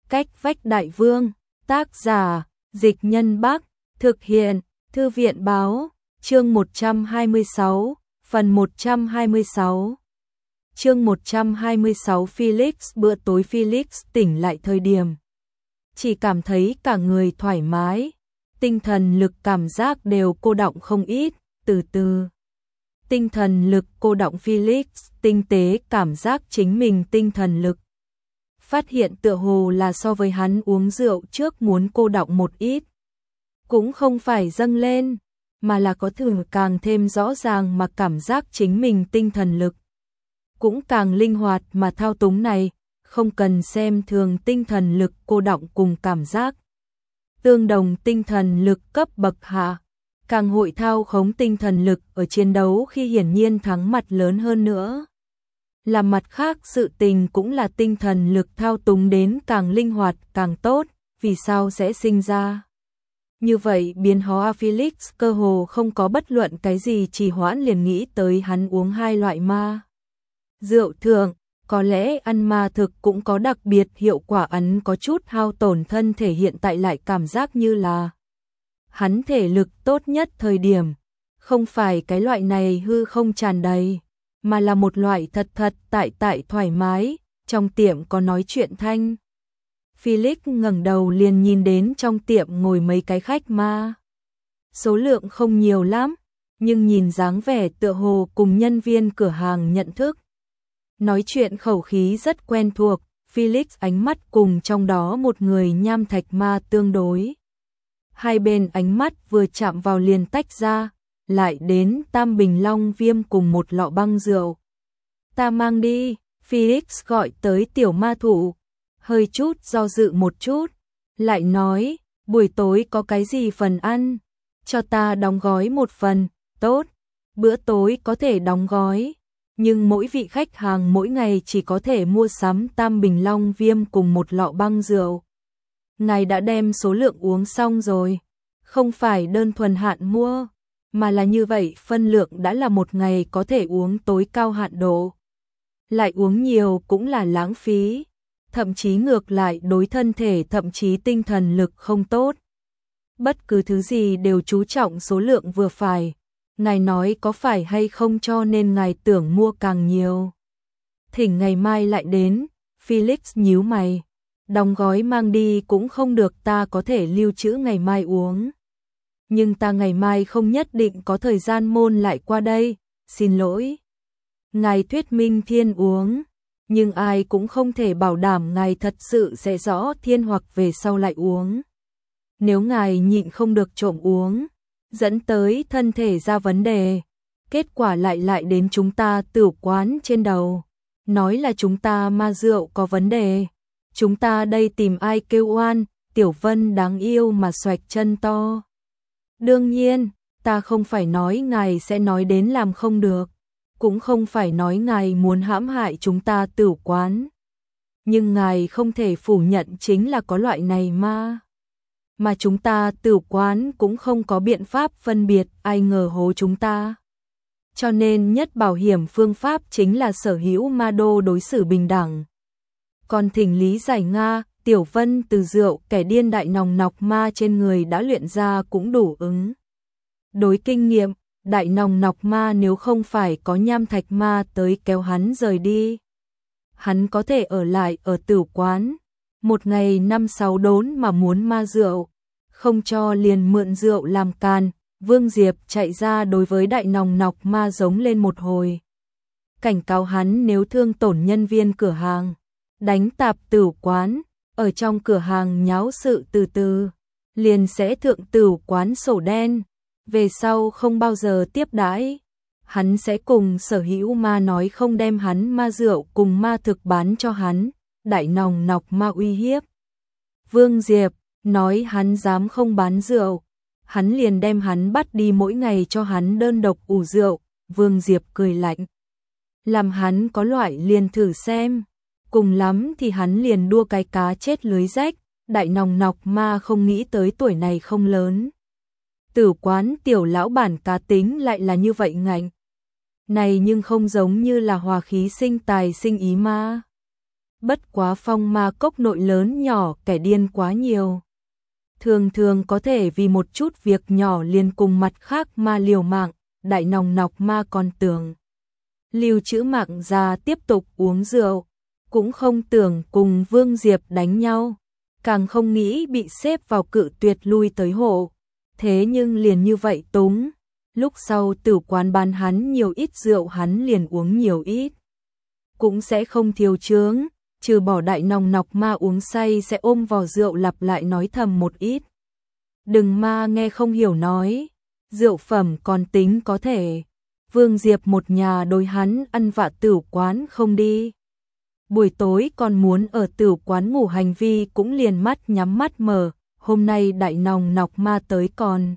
Cách vách đại vương, tác giả, Dịch Nhân Bắc, thực hiện, Thư viện báo, chương 126, phần 126. Chương 126 Felix. Bữa tối Felix tỉnh lại thời điểm chỉ cảm thấy cả người thoải mái, tinh thần lực cảm giác đều cô đọng không ít, từ từ. Tinh thần lực cô đọng Felix tinh tế cảm giác chính mình tinh thần lực. Phát hiện tựa hồ là so với hắn uống rượu trước muốn cô đọng một ít. Cũng không phải dâng lên, mà là có thử càng thêm rõ ràng mà cảm giác chính mình tinh thần lực. Cũng càng linh hoạt mà thao túng này, không cần xem thường tinh thần lực cô đọng cùng cảm giác. Tương đồng tinh thần lực cấp bậc hạ, càng hội thao khống tinh thần lực ở chiến đấu khi hiển nhiên thắng mặt lớn hơn nữa. Là mặt khác sự tình cũng là tinh thần lực thao túng đến càng linh hoạt càng tốt, vì sao sẽ sinh ra. Như vậy biến hóa Felix cơ hồ không có bất luận cái gì trì hoãn liền nghĩ tới hắn uống hai loại ma. Rượu thường, có lẽ ăn ma thực cũng có đặc biệt hiệu quả ấn có chút hao tổn thân thể hiện tại lại cảm giác như là hắn thể lực tốt nhất thời điểm, không phải cái loại này hư không tràn đầy, mà là một loại thật thật tại thoải mái, trong tiệm có nói chuyện thanh. Felix ngẩng đầu liền nhìn đến trong tiệm ngồi mấy cái khách ma. Số lượng không nhiều lắm, nhưng nhìn dáng vẻ tựa hồ cùng nhân viên cửa hàng nhận thức. Nói chuyện khẩu khí rất quen thuộc, Felix ánh mắt cùng trong đó một người nham thạch ma tương đối. Hai bên ánh mắt vừa chạm vào liền tách ra, lại đến tam bình long viêm cùng một lọ băng rượu. Ta mang đi, Felix gọi tới tiểu ma thủ, hơi chút do dự một chút, lại nói, buổi tối có cái gì phần ăn, cho ta đóng gói một phần, tốt, bữa tối có thể đóng gói, nhưng mỗi vị khách hàng mỗi ngày chỉ có thể mua sắm tam bình long viêm cùng một lọ băng rượu. Ngài đã đem số lượng uống xong rồi, không phải đơn thuần hạn mua, mà là như vậy phân lượng đã là một ngày có thể uống tối cao hạn độ. Lại uống nhiều cũng là lãng phí, thậm chí ngược lại đối thân thể thậm chí tinh thần lực không tốt. Bất cứ thứ gì đều chú trọng số lượng vừa phải, ngài nói có phải hay không cho nên ngài tưởng mua càng nhiều. Thỉnh ngày mai lại đến, Felix nhíu mày, đóng gói mang đi cũng không được, ta có thể lưu trữ ngày mai uống. Nhưng ta ngày mai không nhất định có thời gian môn lại qua đây, xin lỗi. Ngài thuyết minh thiên uống, nhưng ai cũng không thể bảo đảm ngài thật sự sẽ rõ thiên hoặc về sau lại uống. Nếu ngài nhịn không được trộm uống, dẫn tới thân thể ra vấn đề, kết quả lại đến chúng ta tửu quán trên đầu, nói là chúng ta ma rượu có vấn đề. Chúng ta đây tìm ai kêu oan, Tiểu Vân đáng yêu mà xoạch chân to. Đương nhiên, ta không phải nói ngài sẽ nói đến làm không được, cũng không phải nói ngài muốn hãm hại chúng ta tửu quán. Nhưng ngài không thể phủ nhận chính là có loại này mà chúng ta tửu quán cũng không có biện pháp phân biệt ai ngờ hố chúng ta. Cho nên nhất bảo hiểm phương pháp chính là sở hữu ma đô đối xử bình đẳng. Còn thỉnh lý giải Nga, Tiểu Vân từ rượu kẻ điên đại nòng nọc ma trên người đã luyện ra cũng đủ ứng. Đối kinh nghiệm, đại nòng nọc ma nếu không phải có nham thạch ma tới kéo hắn rời đi, hắn có thể ở lại ở tửu quán, một ngày 5-6 đốn mà muốn ma rượu, không cho liền mượn rượu làm can. Vương Diệp chạy ra đối với đại nòng nọc ma giống lên một hồi, cảnh cáo hắn nếu thương tổn nhân viên cửa hàng, đánh tạp tửu quán, ở trong cửa hàng nháo sự từ từ, liền sẽ thượng tửu quán sổ đen, về sau không bao giờ tiếp đãi. Hắn sẽ cùng sở hữu ma nói không đem hắn ma rượu cùng ma thực bán cho hắn, đại nòng nọc ma uy hiếp. Vương Diệp nói hắn dám không bán rượu, hắn liền đem hắn bắt đi mỗi ngày cho hắn đơn độc ủ rượu. Vương Diệp cười lạnh, làm hắn có loại liền thử xem, cùng lắm thì hắn liền đua cái cá chết lưới rách. Đại nòng nọc ma không nghĩ tới tuổi này không lớn, tửu quán tiểu lão bản cá tính lại là như vậy ngạnh. Này nhưng không giống như là hòa khí sinh tài sinh ý ma. Bất quá phong ma cốc nội lớn nhỏ kẻ điên quá nhiều. Thường thường có thể vì một chút việc nhỏ liền cùng mặt khác ma liều mạng, đại nòng nọc ma còn tưởng lưu trữ mạng ra tiếp tục uống rượu, cũng không tưởng cùng Vương Diệp đánh nhau, càng không nghĩ bị xếp vào cự tuyệt lui tới hộ. Thế nhưng liền như vậy túng, lúc sau tử quán bán hắn nhiều ít rượu hắn liền uống nhiều ít. Cũng sẽ không thiếu chướng, trừ bỏ đại nòng nọc ma uống say sẽ ôm vò rượu lặp lại nói thầm một ít. Đừng ma nghe không hiểu nói, rượu phẩm còn tính có thể. Vương Diệp một nhà đối hắn ăn vạ tử quán không đi. Buổi tối còn muốn ở tử quán ngủ hành vi cũng liền mắt nhắm mắt mở, hôm nay đại nòng nọc ma tới còn.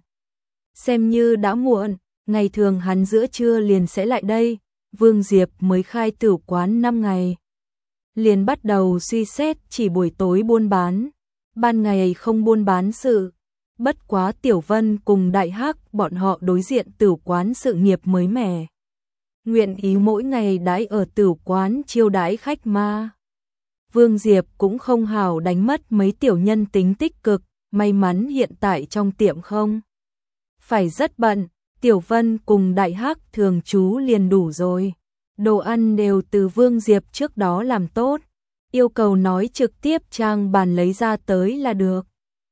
Xem như đã muộn, ngày thường hắn giữa trưa liền sẽ lại đây, Vương Diệp mới khai tử quán 5 ngày. Liền bắt đầu suy xét chỉ buổi tối buôn bán, ban ngày không buôn bán sự. Bất quá Tiểu Vân cùng Đại Hắc bọn họ đối diện tử quán sự nghiệp mới mẻ. Nguyện ý mỗi ngày đãi ở tử quán chiêu đãi khách ma. Vương Diệp cũng không hào đánh mất mấy tiểu nhân tính tích cực, may mắn hiện tại trong tiệm không. Phải rất bận, Tiểu Vân cùng Đại Hắc thường trú liền đủ rồi. Đồ ăn đều từ Vương Diệp trước đó làm tốt, yêu cầu nói trực tiếp trang bàn lấy ra tới là được.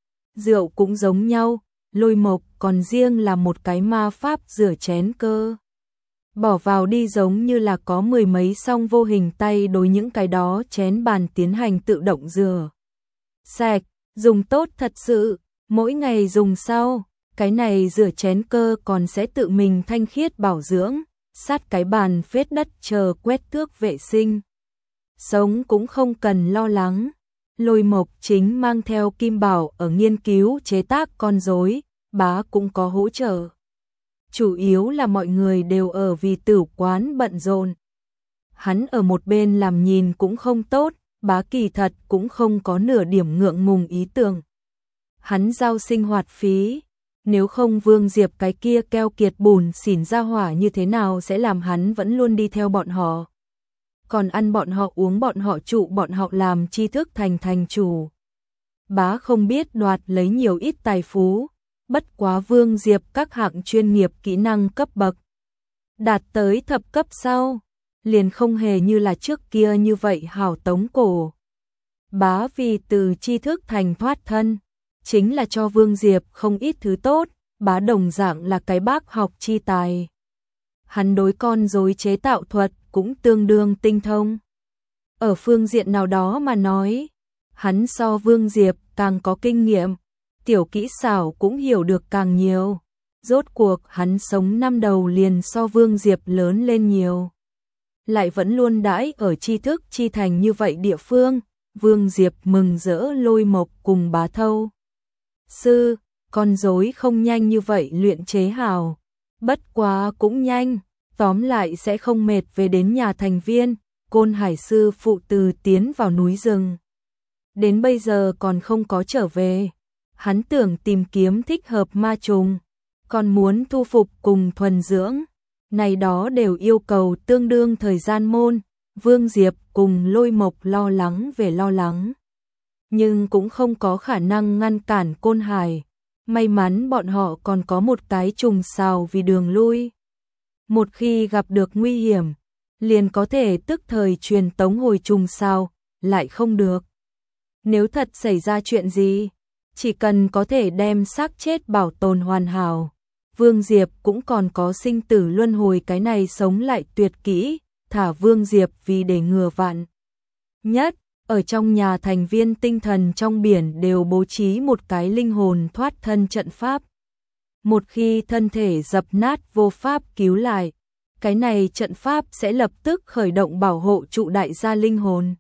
Rượu cũng giống nhau, Lôi Mộc còn riêng là một cái ma pháp rửa chén cơ. Bỏ vào đi giống như là có mười mấy song vô hình tay đối những cái đó chén bàn tiến hành tự động rửa sạch, dùng tốt thật sự, mỗi ngày dùng sau, cái này rửa chén cơ còn sẽ tự mình thanh khiết bảo dưỡng, sát cái bàn phết đất chờ quét tước vệ sinh. Sống cũng không cần lo lắng. Lôi Mộc chính mang theo Kim Bảo ở nghiên cứu chế tác con rối, bá cũng có hỗ trợ. Chủ yếu là mọi người đều ở vì tử quán bận rộn. Hắn ở một bên làm nhìn cũng không tốt, bá kỳ thật cũng không có nửa điểm ngượng ngùng ý tưởng. Hắn giao sinh hoạt phí, nếu không Vương Diệp cái kia keo kiệt bùn xỉn ra hỏa như thế nào sẽ làm hắn vẫn luôn đi theo bọn họ. Còn ăn bọn họ uống bọn họ trụ bọn họ làm tri thức thành chủ. Bá không biết đoạt lấy nhiều ít tài phú, bất quá Vương Diệp các hạng chuyên nghiệp kỹ năng cấp bậc. Đạt tới thập cấp sau, liền không hề như là trước kia như vậy hảo tống cổ. Bá vì từ tri thức thành thoát thân, chính là cho Vương Diệp không ít thứ tốt, bá đồng dạng là cái bác học chi tài. Hắn đối con rối chế tạo thuật cũng tương đương tinh thông. Ở phương diện nào đó mà nói, hắn so Vương Diệp càng có kinh nghiệm, tiểu kỹ xảo cũng hiểu được càng nhiều. Rốt cuộc hắn sống năm đầu liền so Vương Diệp lớn lên nhiều. Lại vẫn luôn đãi ở tri thức chi thành như vậy địa phương, Vương Diệp mừng rỡ Lôi Mộc cùng Bá Thâu. Sư, con rối không nhanh như vậy luyện chế hào, bất quá cũng nhanh. Tóm lại sẽ không mệt về đến nhà thành viên, Côn Hải sư phụ từ tiến vào núi rừng. Đến bây giờ còn không có trở về, hắn tưởng tìm kiếm thích hợp ma trùng, còn muốn thu phục cùng thuần dưỡng, này đó đều yêu cầu tương đương thời gian môn, Vương Diệp cùng Lôi Mộc lo lắng về lo lắng. Nhưng cũng không có khả năng ngăn cản Côn Hải, may mắn bọn họ còn có một cái trùng xào vì đường lui. Một khi gặp được nguy hiểm, liền có thể tức thời truyền tống hồi trùng sao, lại không được. Nếu thật xảy ra chuyện gì, chỉ cần có thể đem xác chết bảo tồn hoàn hảo, Vương Diệp cũng còn có sinh tử luân hồi cái này sống lại tuyệt kỹ, thả Vương Diệp vì để ngừa vạn nhất, ở trong nhà thành viên tinh thần trong biển đều bố trí một cái linh hồn thoát thân trận pháp. Một khi thân thể dập nát vô pháp cứu lại, cái này trận pháp sẽ lập tức khởi động bảo hộ trụ đại gia linh hồn.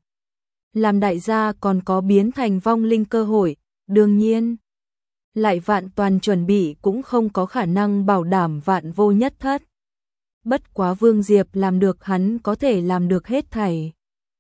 Làm đại gia còn có biến thành vong linh cơ hội, đương nhiên. Lại vạn toàn chuẩn bị cũng không có khả năng bảo đảm vạn vô nhất thất. Bất quá Vương Diệp làm được hắn có thể làm được hết thảy.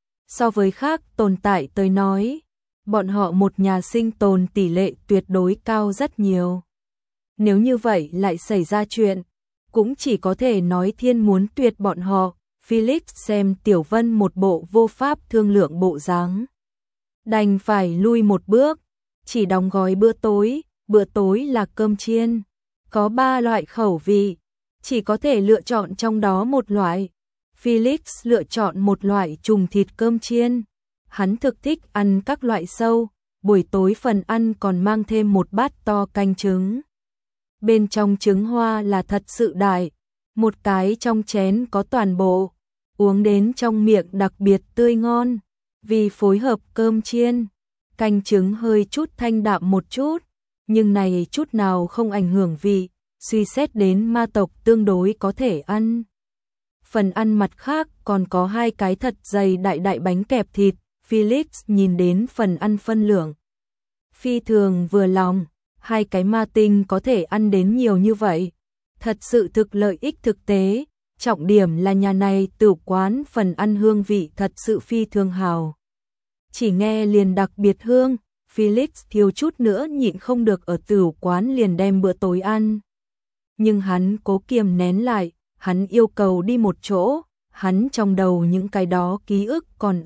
So với khác tồn tại tới nói, bọn họ một nhà sinh tồn tỷ lệ tuyệt đối cao rất nhiều. Nếu như vậy lại xảy ra chuyện, cũng chỉ có thể nói thiên muốn tuyệt bọn họ, Felix xem Tiểu Vân một bộ vô pháp thương lượng bộ dáng, đành phải lui một bước, chỉ đóng gói bữa tối là cơm chiên, có 3 loại khẩu vị, chỉ có thể lựa chọn trong đó một loại. Felix lựa chọn một loại trùng thịt cơm chiên, hắn thực thích ăn các loại sâu, buổi tối phần ăn còn mang thêm một bát to canh trứng. Bên trong trứng hoa là thật sự đại, một cái trong chén có toàn bộ, uống đến trong miệng đặc biệt tươi ngon, vì phối hợp cơm chiên, canh trứng hơi chút thanh đạm một chút, nhưng này chút nào không ảnh hưởng vị, suy xét đến ma tộc tương đối có thể ăn. Phần ăn mặt khác còn có 2 cái thật dày đại bánh kẹp thịt, Felix nhìn đến phần ăn phân lượng. Phi thường vừa lòng, 2 cái ma tinh có thể ăn đến nhiều như vậy, thật sự thực lợi ích thực tế, trọng điểm là nhà này tửu quán phần ăn hương vị thật sự phi thường hào. Chỉ nghe liền đặc biệt hương, Felix thiếu chút nữa nhịn không được ở tửu quán liền đem bữa tối ăn. Nhưng hắn cố kiềm nén lại, hắn yêu cầu đi một chỗ, hắn trong đầu những cái đó ký ức còn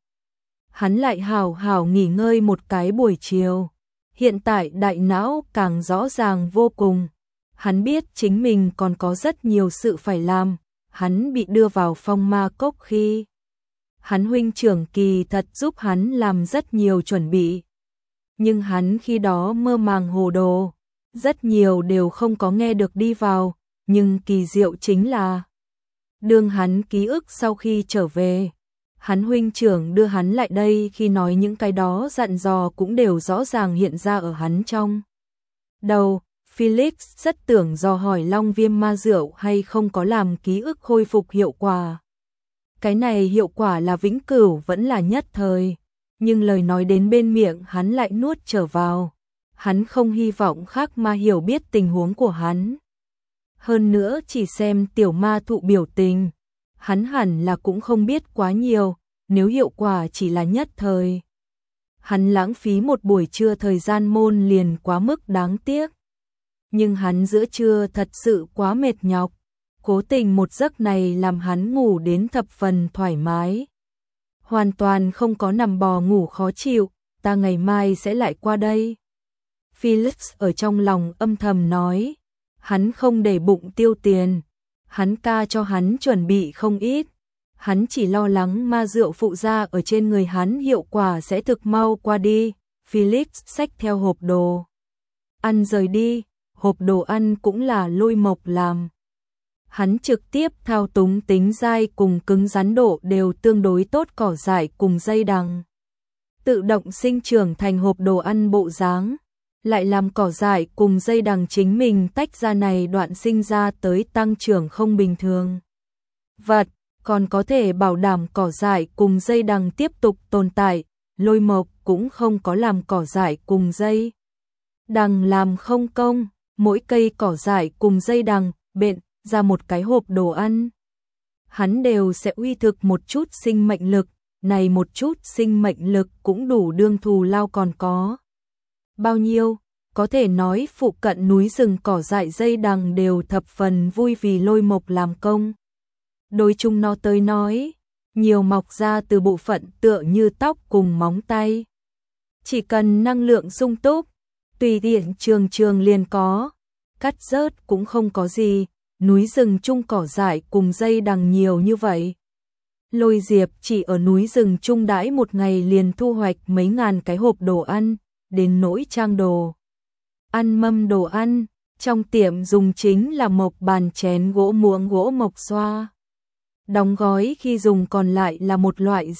hắn lại hào hào nghỉ ngơi một cái buổi chiều. Hiện tại đại não càng rõ ràng vô cùng. Hắn biết chính mình còn có rất nhiều sự phải làm. Hắn bị đưa vào phong ma cốc khi hắn huynh trưởng kỳ thật giúp hắn làm rất nhiều chuẩn bị. Nhưng hắn khi đó mơ màng hồ đồ, rất nhiều đều không có nghe được đi vào, nhưng kỳ diệu chính là đương hắn ký ức sau khi trở về, hắn huynh trưởng đưa hắn lại đây khi nói những cái đó dặn dò cũng đều rõ ràng hiện ra ở hắn trong đầu. Felix rất tưởng dò hỏi Long Viêm ma rượu hay không có làm ký ức khôi phục hiệu quả. Cái này hiệu quả là vĩnh cửu vẫn là nhất thời, nhưng lời nói đến bên miệng hắn lại nuốt trở vào. Hắn không hy vọng khác ma hiểu biết tình huống của hắn. Hơn nữa chỉ xem tiểu ma thụ biểu tình, hắn hẳn là cũng không biết quá nhiều, nếu hiệu quả chỉ là nhất thời. Hắn lãng phí một buổi trưa thời gian môn liền quá mức đáng tiếc. Nhưng hắn giữa trưa thật sự quá mệt nhọc, cố tình một giấc này làm hắn ngủ đến thập phần thoải mái. Hoàn toàn không có nằm bò ngủ khó chịu, ta ngày mai sẽ lại qua đây. Felix ở trong lòng âm thầm nói, hắn không để bụng tiêu tiền, hắn ca cho hắn chuẩn bị không ít, hắn chỉ lo lắng ma rượu phụ ra ở trên người hắn hiệu quả sẽ thực mau qua đi. Felix xách theo hộp đồ ăn rời đi, hộp đồ ăn cũng là Lôi Mộc làm. Hắn trực tiếp thao túng tính dai cùng cứng rắn độ đều tương đối tốt cỏ dại cùng dây đằng. Tự động sinh trưởng thành hộp đồ ăn bộ dáng, lại làm cỏ dại cùng dây đằng chính mình tách ra này đoạn sinh ra tới tăng trưởng không bình thường. Vật, còn có thể bảo đảm cỏ dại cùng dây đằng tiếp tục tồn tại, Lôi Mộc cũng không có làm cỏ dại cùng dây đằng làm không công, mỗi cây cỏ dại cùng dây đằng bện ra một cái hộp đồ ăn. Hắn đều sẽ uy thực một chút sinh mệnh lực, này một chút sinh mệnh lực cũng đủ đương thù lao còn có. Bao nhiêu, có thể nói phụ cận núi rừng cỏ dại dây đằng đều thập phần vui vì Lôi Mộc làm công. Đối chung nó tới nói, nhiều mọc ra từ bộ phận tựa như tóc cùng móng tay. Chỉ cần năng lượng sung túc, tùy tiện trường liền có, cắt rớt cũng không có gì, núi rừng chung cỏ dại cùng dây đằng nhiều như vậy. Lôi Diệp chỉ ở núi rừng chung đãi một ngày liền thu hoạch mấy ngàn cái hộp đồ ăn, đến nỗi trang đồ ăn mâm đồ ăn, trong tiệm dùng chính là mộc bàn chén gỗ muỗng gỗ mộc xoa. Đóng gói khi dùng còn lại là một loại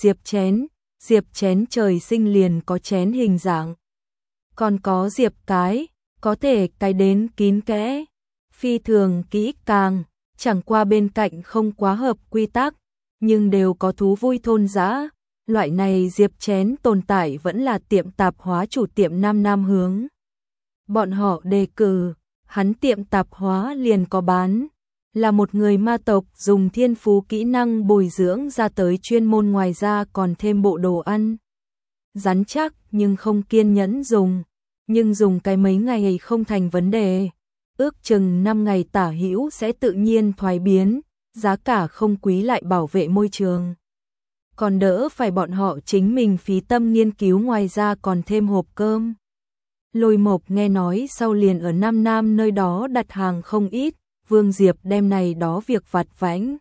diệp chén trời sinh liền có chén hình dạng. Còn có diệp cái, có thể cái đến kín kẽ, phi thường kỹ càng, chẳng qua bên cạnh không quá hợp quy tắc, nhưng đều có thú vui thôn dã. Loại này diệp chén tồn tại vẫn là tiệm tạp hóa chủ tiệm Nam hướng. Bọn họ đề cử, hắn tiệm tạp hóa liền có bán, là một người ma tộc dùng thiên phú kỹ năng bồi dưỡng ra tới chuyên môn, ngoài ra còn thêm bộ đồ ăn. Rắn chắc nhưng không kiên nhẫn dùng, nhưng dùng cái mấy ngày không thành vấn đề. Ước chừng 5 ngày tả hữu sẽ tự nhiên thoái biến, giá cả không quý lại bảo vệ môi trường. Còn đỡ phải bọn họ chính mình phí tâm nghiên cứu, ngoài ra còn thêm hộp cơm. Lôi Mộc nghe nói sau liền ở Nam Nam nơi đó đặt hàng không ít, Vương Diệp đem này đó việc vặt vãnh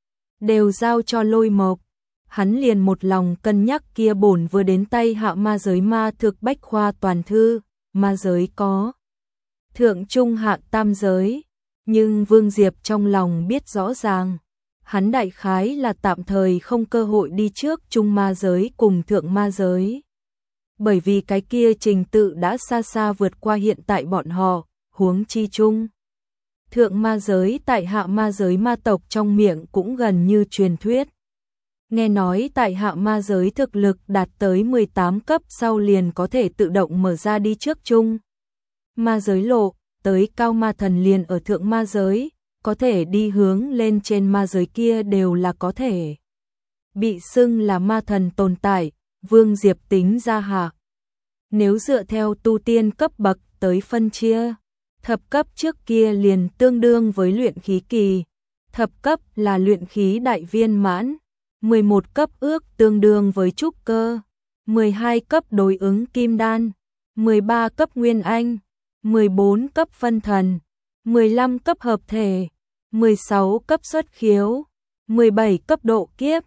đều giao cho Lôi Mộc. Hắn liền một lòng cân nhắc kia bổn vừa đến tay Hạ Ma giới ma thực bách khoa toàn thư, ma giới có thượng trung hạ tam giới, nhưng Vương Diệp trong lòng biết rõ ràng, hắn đại khái là tạm thời không cơ hội đi trước trung ma giới cùng thượng ma giới. Bởi vì cái kia trình tự đã xa xa vượt qua hiện tại bọn họ, huống chi chung. Thượng ma giới tại hạ ma giới ma tộc trong miệng cũng gần như truyền thuyết. Nghe nói tại hạ ma giới thực lực đạt tới 18 cấp sau liền có thể tự động mở ra đi trước chung ma giới lộ, tới cao ma thần liền ở thượng ma giới, có thể đi hướng lên trên ma giới kia đều là có thể bị xưng là ma thần tồn tại. Vương Diệp tính ra hạ, nếu dựa theo tu tiên cấp bậc tới phân chia, thập cấp trước kia liền tương đương với luyện khí kỳ, thập cấp là luyện khí đại viên mãn, 11 cấp ước tương đương với trúc cơ, 12 cấp đối ứng kim đan, 13 cấp nguyên anh, 14 cấp phân thần, 15 cấp hợp thể, 16 cấp xuất khiếu, 17 cấp độ kiếp,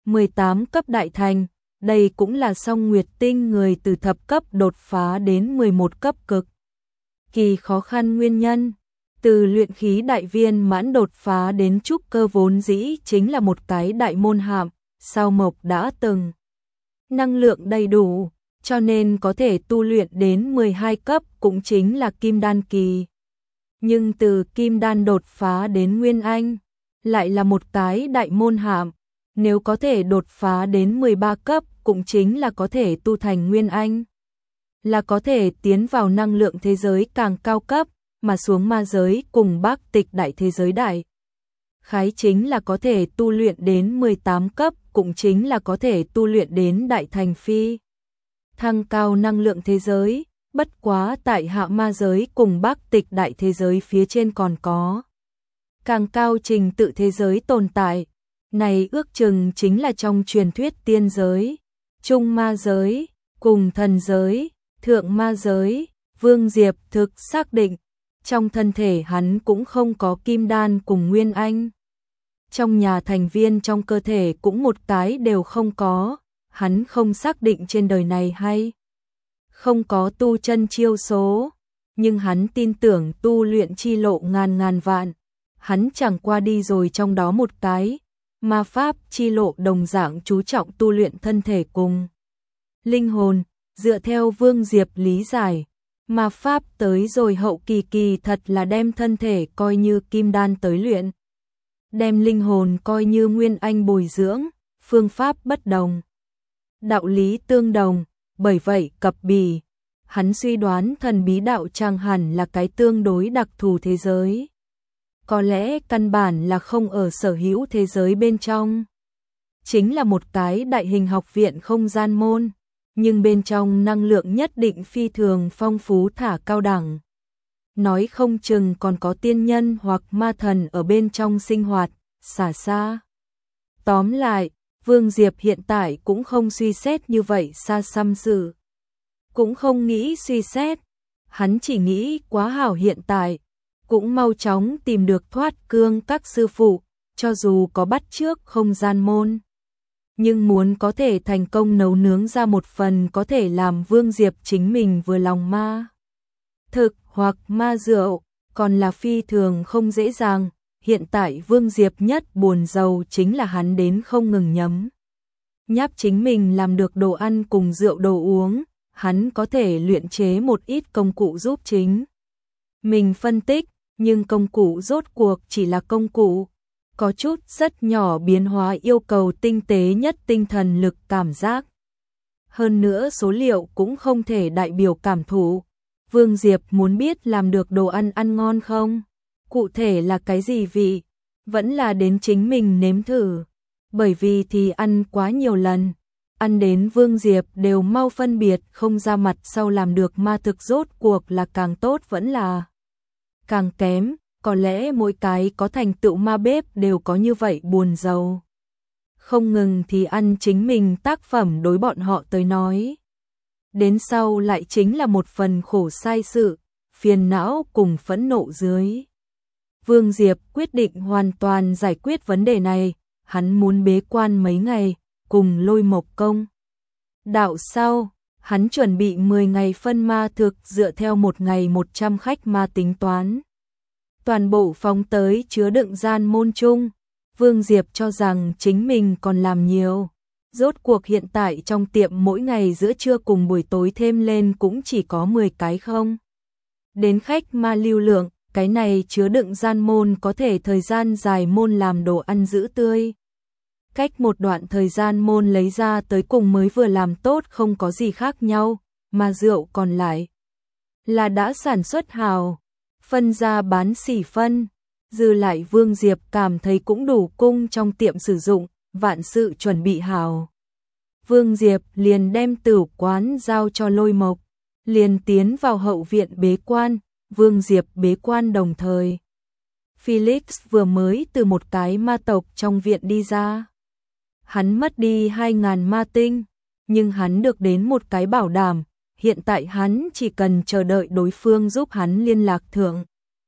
18 cấp đại thành. Đây cũng là Song Nguyệt Tinh người từ thập cấp đột phá đến 11 cấp cực kỳ khó khăn nguyên nhân. Từ luyện khí đại viên mãn đột phá đến trúc cơ vốn dĩ chính là một cái đại môn hạm, Sao Mộc đã từng năng lượng đầy đủ, cho nên có thể tu luyện đến 12 cấp cũng chính là kim đan kỳ. Nhưng từ kim đan đột phá đến nguyên anh, lại là một cái đại môn hạm, nếu có thể đột phá đến 13 cấp cũng chính là có thể tu thành nguyên anh, là có thể tiến vào năng lượng thế giới càng cao cấp, mà xuống ma giới cùng Bác Tịch đại thế giới đại khái chính là có thể tu luyện đến 18 cấp, cũng chính là có thể tu luyện đến đại thành phi thăng cao năng lượng thế giới. Bất quá tại hạ ma giới cùng Bác Tịch đại thế giới phía trên còn có càng cao trình tự thế giới tồn tại, này ước chừng chính là trong truyền thuyết tiên giới, trung ma giới, cùng thần giới, thượng ma giới. Vương Diệp thực xác định, trong thân thể hắn cũng không có kim đan cùng nguyên anh. Trong nhà thành viên trong cơ thể cũng một cái đều không có, hắn không xác định trên đời này hay không có tu chân chiêu số, nhưng hắn tin tưởng tu luyện chi lộ ngàn ngàn vạn, hắn chẳng qua đi rồi trong đó một cái. Ma pháp chi lộ đồng dạng chú trọng tu luyện thân thể cùng linh hồn, dựa theo Vương Diệp lý giải, ma pháp tới rồi hậu kỳ kỳ thật là đem thân thể coi như kim đan tới luyện, đem linh hồn coi như nguyên anh bồi dưỡng, phương pháp bất đồng, đạo lý tương đồng, bởi vậy cập bì, hắn suy đoán thần bí đạo tràng hẳn là cái tương đối đặc thù thế giới. Có lẽ căn bản là không ở sở hữu thế giới bên trong. Chính là một cái đại hình học viện không gian môn, nhưng bên trong năng lượng nhất định phi thường phong phú thả cao đẳng. Nói không chừng còn có tiên nhân hoặc ma thần ở bên trong sinh hoạt, xả xa. Tóm lại, Vương Diệp hiện tại cũng không suy xét như vậy xa xăm sự. Cũng không nghĩ suy xét, hắn chỉ nghĩ quá hảo hiện tại. Cũng mau chóng tìm được thoát cương các sư phụ, cho dù có bắt trước không gian môn. Nhưng muốn có thể thành công nấu nướng ra một phần có thể làm Vương Diệp chính mình vừa lòng ma thực hoặc ma rượu, còn là phi thường không dễ dàng. Hiện tại Vương Diệp nhất buồn rầu chính là hắn đến không ngừng nhấm nháp chính mình làm được đồ ăn cùng rượu đồ uống, hắn có thể luyện chế một ít công cụ giúp chính mình phân tích. Nhưng công cụ rốt cuộc chỉ là công cụ, có chút rất nhỏ biến hóa yêu cầu tinh tế nhất tinh thần lực cảm giác. Hơn nữa số liệu cũng không thể đại biểu cảm thụ. Vương Diệp muốn biết làm được đồ ăn ăn ngon không? Cụ thể là cái gì vị? Vẫn là đến chính mình nếm thử. Bởi vì thì ăn quá nhiều lần, ăn đến Vương Diệp đều mau phân biệt không ra mặt sau làm được ma thực rốt cuộc là càng tốt vẫn là càng kém. có lẽ mỗi cái có thành tựu ma bếp đều có như vậy buồn rầu. Không ngừng thì ăn chính mình tác phẩm đối bọn họ tới nói. Đến sau lại chính là một phần khổ sai sự, phiền não cùng phẫn nộ dưới. Vương Diệp quyết định hoàn toàn giải quyết vấn đề này, hắn muốn bế quan mấy ngày, cùng Lôi Mộc công. Đạo sau, hắn chuẩn bị 10 ngày phân ma thực dựa theo một ngày 100 khách ma tính toán. Toàn bộ phóng tới chứa đựng gian môn chung, Vương Diệp cho rằng chính mình còn làm nhiều. Rốt cuộc hiện tại trong tiệm mỗi ngày giữa trưa cùng buổi tối thêm lên cũng chỉ có 10 cái không. Đến khách ma lưu lượng, cái này chứa đựng gian môn có thể thời gian dài môn làm đồ ăn giữ tươi. Cách một đoạn thời gian môn lấy ra tới cùng mới vừa làm tốt không có gì khác nhau, mà rượu còn lại là đã sản xuất hào, phân ra bán xỉ phân, dư lại Vương Diệp cảm thấy cũng đủ cung trong tiệm sử dụng, vạn sự chuẩn bị hào. Vương Diệp liền đem tửu quán giao cho Lôi Mộc, liền tiến vào hậu viện bế quan, Vương Diệp bế quan đồng thời. Felix vừa mới từ một cái ma tộc trong viện đi ra. Hắn mất đi 2.000 ma tinh, nhưng hắn được đến một cái bảo đảm, hiện tại hắn chỉ cần chờ đợi đối phương giúp hắn liên lạc thượng.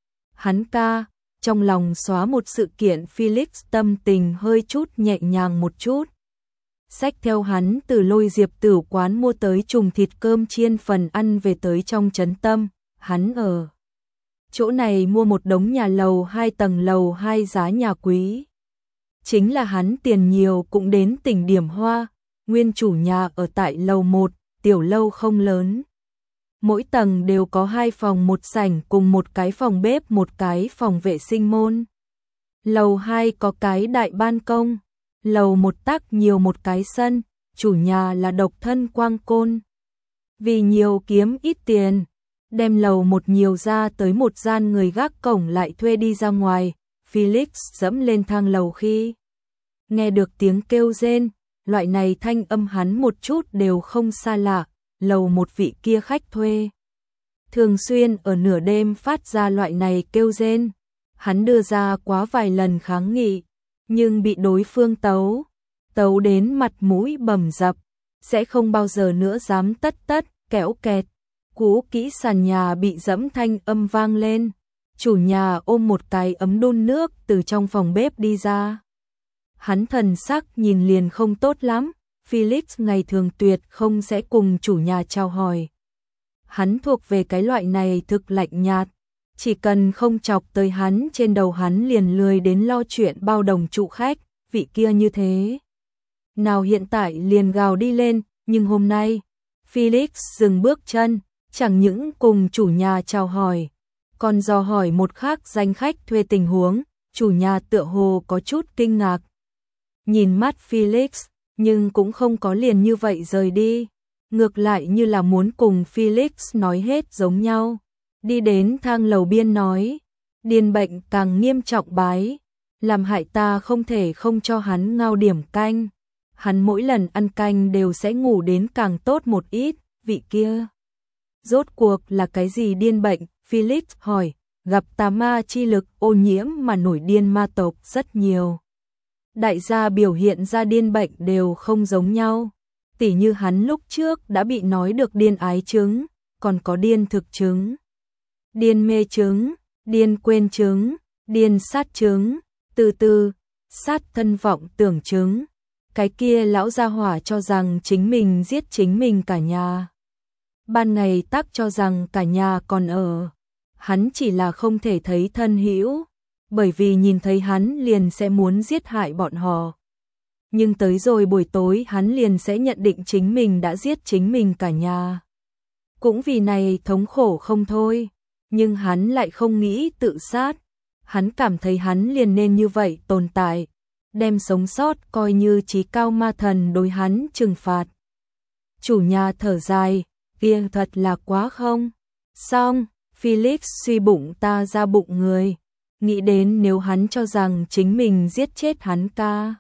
Hắn ca, trong lòng xóa một sự kiện Felix tâm tình hơi chút nhẹ nhàng một chút. Xách theo hắn từ Lôi Diệp tửu quán mua tới trùng thịt cơm chiên phần ăn về tới trong trấn tâm, hắn ở chỗ này mua một đống nhà lầu 2 tầng lầu 2 giá nhà quý. Chính là hắn tiền nhiều cũng đến tỉnh Điểm Hoa, nguyên chủ nhà ở tại lầu 1, tiểu lâu không lớn. Mỗi tầng đều có 2 phòng một sảnh cùng một cái phòng bếp một cái phòng vệ sinh môn. Lầu 2 có cái đại ban công, lầu 1 tắc nhiều một cái sân, chủ nhà là độc thân quang côn. Vì nhiều kiếm ít tiền, đem lầu 1 nhiều ra tới một gian người gác cổng lại thuê đi ra ngoài. Felix dẫm lên thang lầu khi nghe được tiếng kêu rên, loại này thanh âm hắn một chút đều không xa lạ, lầu 1 vị kia khách thuê. Thường xuyên ở nửa đêm phát ra loại này kêu rên, hắn đưa ra quá vài lần kháng nghị, nhưng bị đối phương tấu đến mặt mũi bầm dập, sẽ không bao giờ nữa dám tất kẽo kẹt. Cú kỹ sàn nhà bị dẫm thanh âm vang lên, chủ nhà ôm một cái ấm đun nước từ trong phòng bếp đi ra. Hắn thần sắc nhìn liền không tốt lắm, Felix ngày thường tuyệt không sẽ cùng chủ nhà chào hỏi. Hắn thuộc về cái loại này thực lạnh nhạt, chỉ cần không chọc tới hắn trên đầu hắn liền lười đến lo chuyện bao đồng trụ khách, vị kia như thế. Nào hiện tại liền gào đi lên, nhưng hôm nay, Felix dừng bước chân, chẳng những cùng chủ nhà chào hỏi, còn dò hỏi một khác danh khách thuê tình huống, chủ nhà tựa hồ có chút kinh ngạc. Nhìn mắt Felix, nhưng cũng không có liền như vậy rời đi, ngược lại như là muốn cùng Felix nói hết giống nhau. Đi đến thang lầu biên nói, điên bệnh càng nghiêm trọng bái, làm hại ta không thể không cho hắn ngao điểm canh. Hắn mỗi lần ăn canh đều sẽ ngủ đến càng tốt một ít, vị kia. Rốt cuộc là cái gì điên bệnh? Felix hỏi, gặp tà ma chi lực ô nhiễm mà nổi điên ma tộc rất nhiều. Đại gia biểu hiện ra điên bệnh đều không giống nhau. Tỉ như hắn lúc trước đã bị nói được điên ái chứng, còn có điên thực chứng, điên mê chứng, điên quên chứng, điên sát chứng, từ từ, sát thân vọng tưởng chứng. Cái kia lão gia hỏa cho rằng chính mình giết chính mình cả nhà. Ban ngày tắc cho rằng cả nhà còn ở. Hắn chỉ là không thể thấy thân hữu, bởi vì nhìn thấy hắn liền sẽ muốn giết hại bọn họ. Nhưng tới rồi buổi tối hắn liền sẽ nhận định chính mình đã giết chính mình cả nhà. Cũng vì này thống khổ không thôi, nhưng hắn lại không nghĩ tự sát. Hắn cảm thấy hắn liền nên như vậy tồn tại, đem sống sót coi như chí cao ma thần đối hắn trừng phạt. Chủ nhà thở dài, kia thật là quá không. Xong, Felix suy bụng ta ra bụng người, nghĩ đến nếu hắn cho rằng chính mình giết chết hắn ca.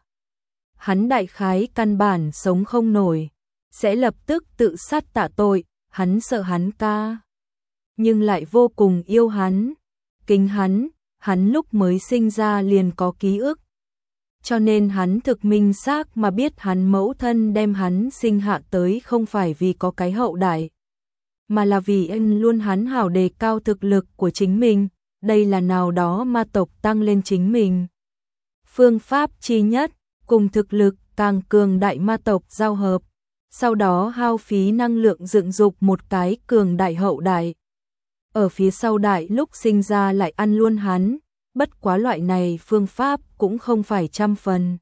Hắn đại khái căn bản sống không nổi, sẽ lập tức tự sát tạ tội, hắn sợ hắn ca. Nhưng lại vô cùng yêu hắn, kính hắn, hắn lúc mới sinh ra liền có ký ức. Cho nên hắn thực minh xác mà biết hắn mẫu thân đem hắn sinh hạ tới không phải vì có cái hậu đại, mà là vì anh luôn hắn hảo đề cao thực lực của chính mình, đây là nào đó ma tộc tăng lên chính mình. Phương pháp chi nhất, cùng thực lực càng cường đại ma tộc giao hợp, sau đó hao phí năng lượng dựng dục một cái cường đại hậu đại. Ở phía sau đại lúc sinh ra lại ăn luôn hắn, bất quá loại này phương pháp cũng không phải 100%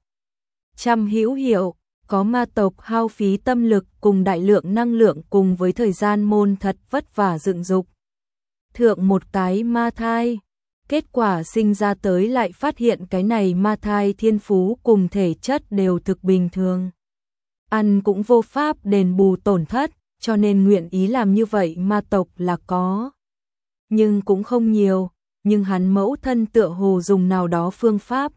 hữu hiệu, có ma tộc hao phí tâm lực cùng đại lượng năng lượng cùng với thời gian môn thật vất vả dựng dục. Thượng một cái ma thai, kết quả sinh ra tới lại phát hiện cái này ma thai thiên phú cùng thể chất đều thực bình thường. Ăn cũng vô pháp đền bù tổn thất, cho nên nguyện ý làm như vậy ma tộc là có. Nhưng cũng không nhiều, nhưng hắn mẫu thân tựa hồ dùng nào đó phương pháp.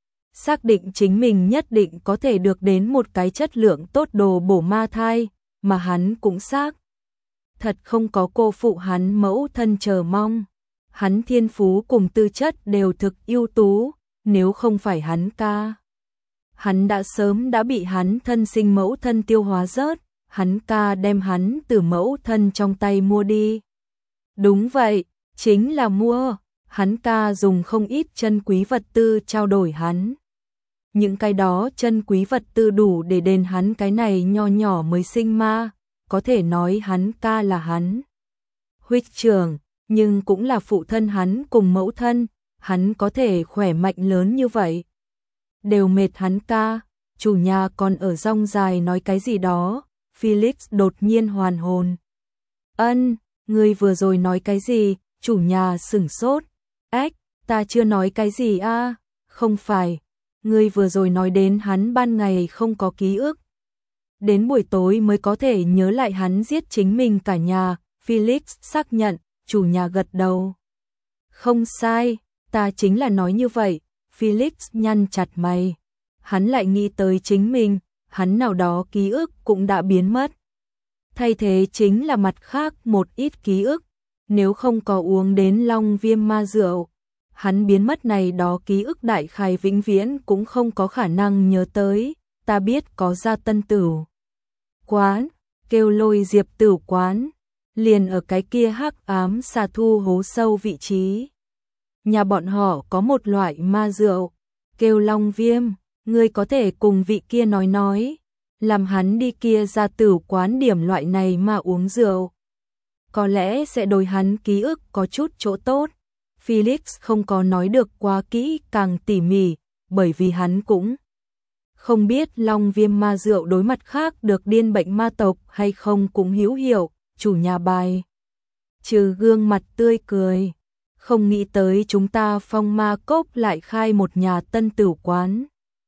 Xác định chính mình nhất định có thể được đến một cái chất lượng tốt đồ bổ ma thai, mà hắn cũng xác. Thật không có cô phụ hắn mẫu thân chờ mong. Hắn thiên phú cùng tư chất đều thực ưu tú, nếu không phải hắn ca. Hắn đã sớm đã bị hắn thân sinh mẫu thân tiêu hóa rớt, hắn ca đem hắn từ mẫu thân trong tay mua đi. Đúng vậy, chính là mua, hắn ca dùng không ít chân quý vật tư trao đổi hắn. Những cái đó chân quý vật tư đủ để đền hắn cái này nho nhỏ mới sinh ma, có thể nói hắn ca là hắn huyết trưởng, nhưng cũng là phụ thân hắn cùng mẫu thân, hắn có thể khỏe mạnh lớn như vậy. Đều mệt hắn ca, chủ nhà còn ở rong dài nói cái gì đó, Felix đột nhiên hoàn hồn. Ân, ngươi vừa rồi nói cái gì, chủ nhà sửng sốt, ếch, ta chưa nói cái gì a, không phải, ngươi vừa rồi nói đến hắn ban ngày không có ký ức. Đến buổi tối mới có thể nhớ lại hắn giết chính mình cả nhà, Felix xác nhận, chủ nhà gật đầu. Không sai, ta chính là nói như vậy, Felix nhăn chặt mày. Hắn lại nghĩ tới chính mình, hắn nào đó ký ức cũng đã biến mất. Thay thế chính là mặt khác một ít ký ức, nếu không có uống đến long viêm ma rượu. Hắn biến mất này đó ký ức đại khái vĩnh viễn cũng không có khả năng nhớ tới, ta biết có ra Tân Tửu quán, kêu Lôi Diệp Tửu quán, liền ở cái kia hắc ám xà thu hố sâu vị trí. Nhà bọn họ có một loại ma rượu, kêu long viêm, ngươi có thể cùng vị kia nói, làm hắn đi kia ra Tửu quán điểm loại này mà uống rượu. Có lẽ sẽ đối hắn ký ức có chút chỗ tốt. Felix không có nói được quá kỹ càng tỉ mỉ, bởi vì hắn cũng không biết long viêm ma rượu đối mặt khác được điên bệnh ma tộc hay không cũng hữu hiệu, chủ nhà bài. Trừ gương mặt tươi cười, không nghĩ tới chúng ta Phong Ma Cốc lại khai một nhà Tân Tửu quán.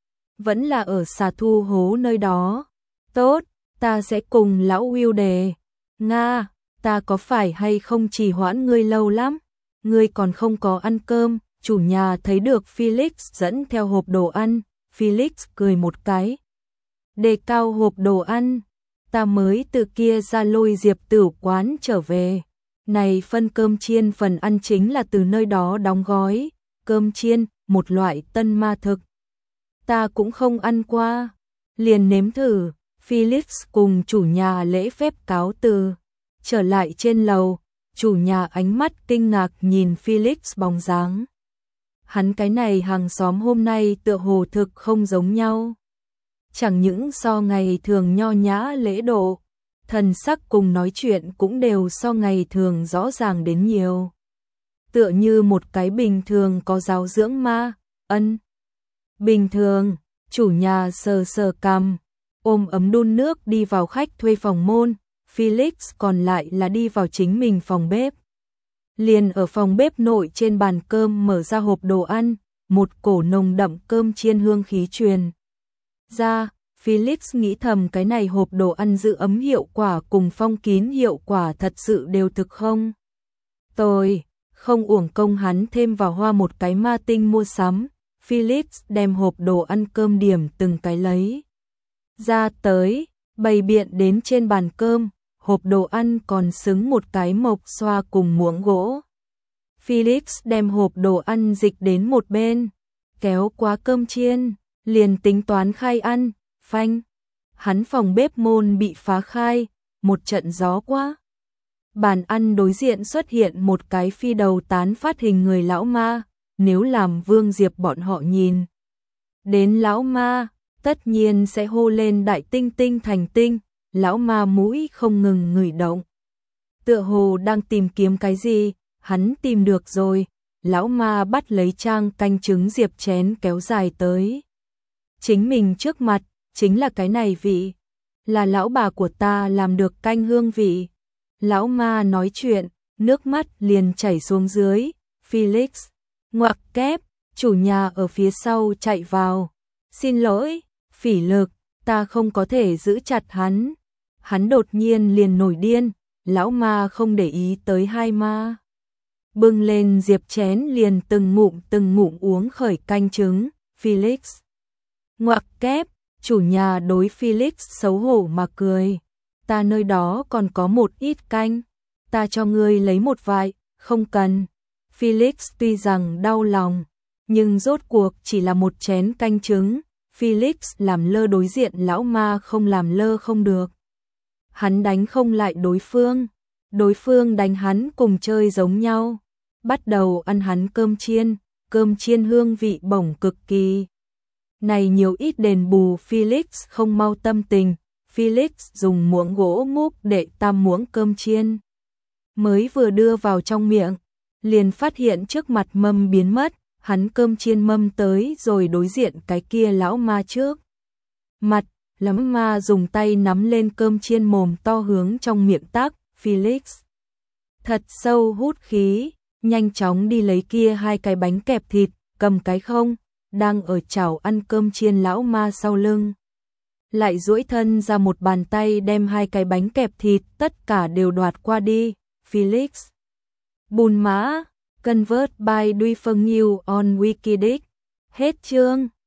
Vẫn là ở xà thu hố nơi đó. Tốt, ta sẽ cùng lão Will đề. Nga, ta có phải hay không trì hoãn ngươi lâu lắm? Ngươi còn không có ăn cơm, chủ nhà thấy được Felix dẫn theo hộp đồ ăn, Felix cười một cái. Đề cao hộp đồ ăn, ta mới từ kia ra Lôi Diệp Tửu quán trở về. Này phân cơm chiên phần ăn chính là từ nơi đó đóng gói, cơm chiên, một loại tân ma thực. Ta cũng không ăn qua, liền nếm thử, Felix cùng chủ nhà lễ phép cáo từ, trở lại trên lầu. Chủ nhà ánh mắt kinh ngạc nhìn Felix bóng dáng. Hắn cái này hàng xóm hôm nay tựa hồ thực không giống nhau. Chẳng những so ngày thường nho nhã lễ độ, thần sắc cùng nói chuyện cũng đều so ngày thường rõ ràng đến nhiều. Tựa như một cái bình thường có giáo dưỡng ma, ân. Bình thường, chủ nhà sờ sờ cằm, ôm ấm đun nước đi vào khách thuê phòng môn. Felix còn lại là đi vào chính mình phòng bếp. Liền ở phòng bếp nội trên bàn cơm mở ra hộp đồ ăn, một cổ nồng đậm cơm chiên hương khí truyền ra. Felix nghĩ thầm cái này hộp đồ ăn giữ ấm hiệu quả cùng phong kín hiệu quả thật sự đều thực không. Tôi, không uổng công hắn thêm vào hoa một cái ma tinh mua sắm. Felix đem hộp đồ ăn cơm điểm từng cái lấy ra tới, bày biện đến trên bàn cơm. Hộp đồ ăn còn xứng một cái mộc xoa cùng muỗng gỗ. Felix đem hộp đồ ăn dịch đến một bên, kéo qua cơm chiên, liền tính toán khai ăn, phanh. Hắn phòng bếp môn bị phá khai, một trận gió quá. Bàn ăn đối diện xuất hiện một cái phi đầu tán phát hình người lão ma, nếu làm Vương Diệp bọn họ nhìn đến lão ma, tất nhiên sẽ hô lên đại tinh tinh thành tinh, lão ma mũi không ngừng ngửi động. Tựa hồ đang tìm kiếm cái gì, hắn tìm được rồi, lão ma bắt lấy trang canh trứng Diệp chén kéo dài tới. Chính mình trước mặt, chính là cái này vị, là lão bà của ta làm được canh hương vị. Lão ma nói chuyện, nước mắt liền chảy xuống dưới, Felix, ngoặc kép, chủ nhà ở phía sau chạy vào. Xin lỗi, Phỉ Lực, ta không có thể giữ chặt hắn. Hắn đột nhiên liền nổi điên, lão ma không để ý tới hai ma. Bưng lên Diệp chén liền từng ngụm uống khởi canh trứng, Felix. Ngoặc kép, chủ nhà đối Felix xấu hổ mà cười. Ta nơi đó còn có một ít canh, ta cho ngươi lấy một vại, không cần. Felix tuy rằng đau lòng, nhưng rốt cuộc chỉ là một chén canh trứng, Felix làm lơ đối diện lão ma không làm lơ không được. Hắn đánh không lại đối phương đánh hắn cùng chơi giống nhau, bắt đầu ăn hắn cơm chiên hương vị bổng cực kỳ. Này nhiều ít đền bù Felix không mau tâm tình, Felix dùng muỗng gỗ múc để tam muỗng cơm chiên. Mới vừa đưa vào trong miệng, liền phát hiện trước mặt mâm biến mất, hắn cơm chiên mâm tới rồi đối diện cái kia lão ma trước. Mặt, lão ma dùng tay nắm lên cơm chiên mồm to hướng trong miệng tắc, Felix. Thật sâu hút khí, nhanh chóng đi lấy kia hai cái bánh kẹp thịt, cầm cái không, đang ở chảo ăn cơm chiên lão ma sau lưng. Lại duỗi thân ra một bàn tay đem hai cái bánh kẹp thịt tất cả đều đoạt qua đi, Felix. Bùn mã, convert by Duy Phân New on Wikidic. Hết chương.